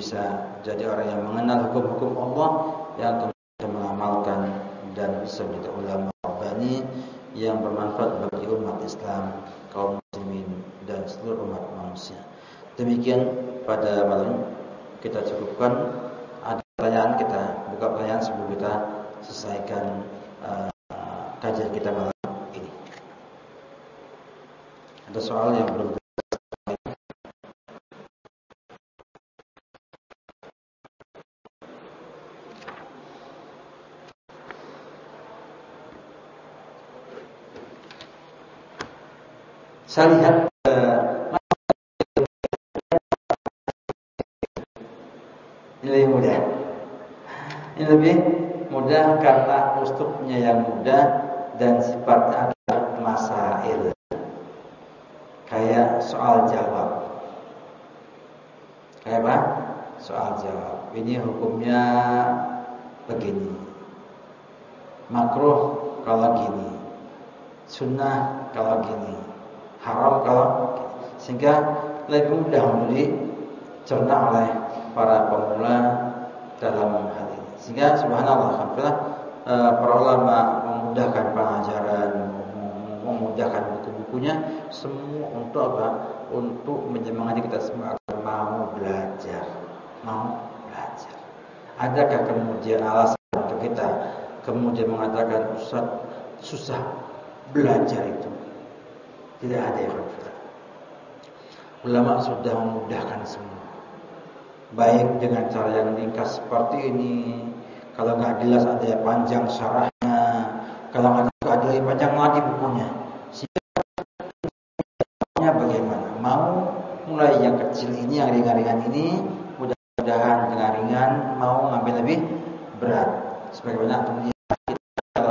bisa jadi orang yang mengenal hukum-hukum Allah, yang kemudian mengamalkan, dan bisa menjadi ulama rabbani yang bermanfaat bagi umat Islam, kaum muslimin, dan seluruh umat manusia. Demikian pada malam kita cukupkan. Ada pertanyaan, kita buka pertanyaan sebelum kita selesaikan uh, kajian kita malam ini. Ada soal yang belum saya lihat uh, ini lebih mudah. Ini lebih mudah karena uslubnya yang mudah dan sifatnya adalah masail. Kayak soal jawab. Kayak apa? Soal jawab. Ini hukumnya begini. Makruh kalau gini. Sunnah kalau gini. Haram kalau gini. Sehingga lebih mudah untuk dicerna oleh para pemula dalam hal ini. Sehingga subhanallah, alhamdulillah, para ulama memudahkan pengajaran, memudahkan buku-bukunya, semua untuk apa? Untuk menyemangati kita semua agar mau belajar, mau belajar. Adakah kemudian alasan untuk kita kemudian mengatakan Ustaz, susah belajar itu? Tidak ada ya, alhamdulillah. Ulama sudah memudahkan semua. Baik dengan cara yang ringkas seperti ini, kalau nggak jelas ada yang panjang syarahnya, kalau nggak ada yang panjang lagi bukunya. Sehingga bagaimana? Mau mulai yang kecil ini, yang ringan-ringan ini, mudah-mudahan dengan ringan mau ngambil lebih berat. Sebagaimana kemudian kita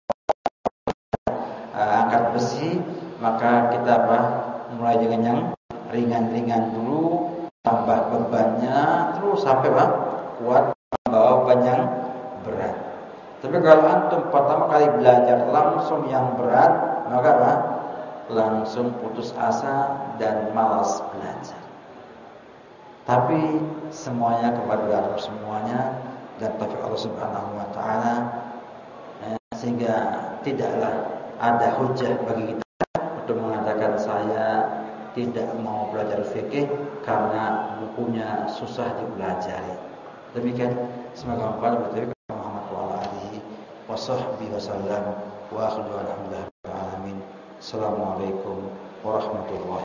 uh, angkat besi, maka kita apa? Mulai dengan yang ringan-ringan dulu. Tambah bebannya terus sampai bang kuat membawa beban yang berat. Tapi kalau antum pertama kali belajar langsung yang berat, maka apa? Langsung putus asa dan malas belajar. Tapi semuanya kepada Allah semuanya dan taufik Allah Subhanahu wa taala, eh, sehingga tidaklah ada hujah bagi kita untuk mengatakan saya tidak mau belajar fikih karena bukunya susah dipelajari. Demikian, semoga bermanfaat. Muhammad wa alihi wa sahbihi wasallam wa akhiru alhamdulillah alamin. Assalamualaikum warahmatullahi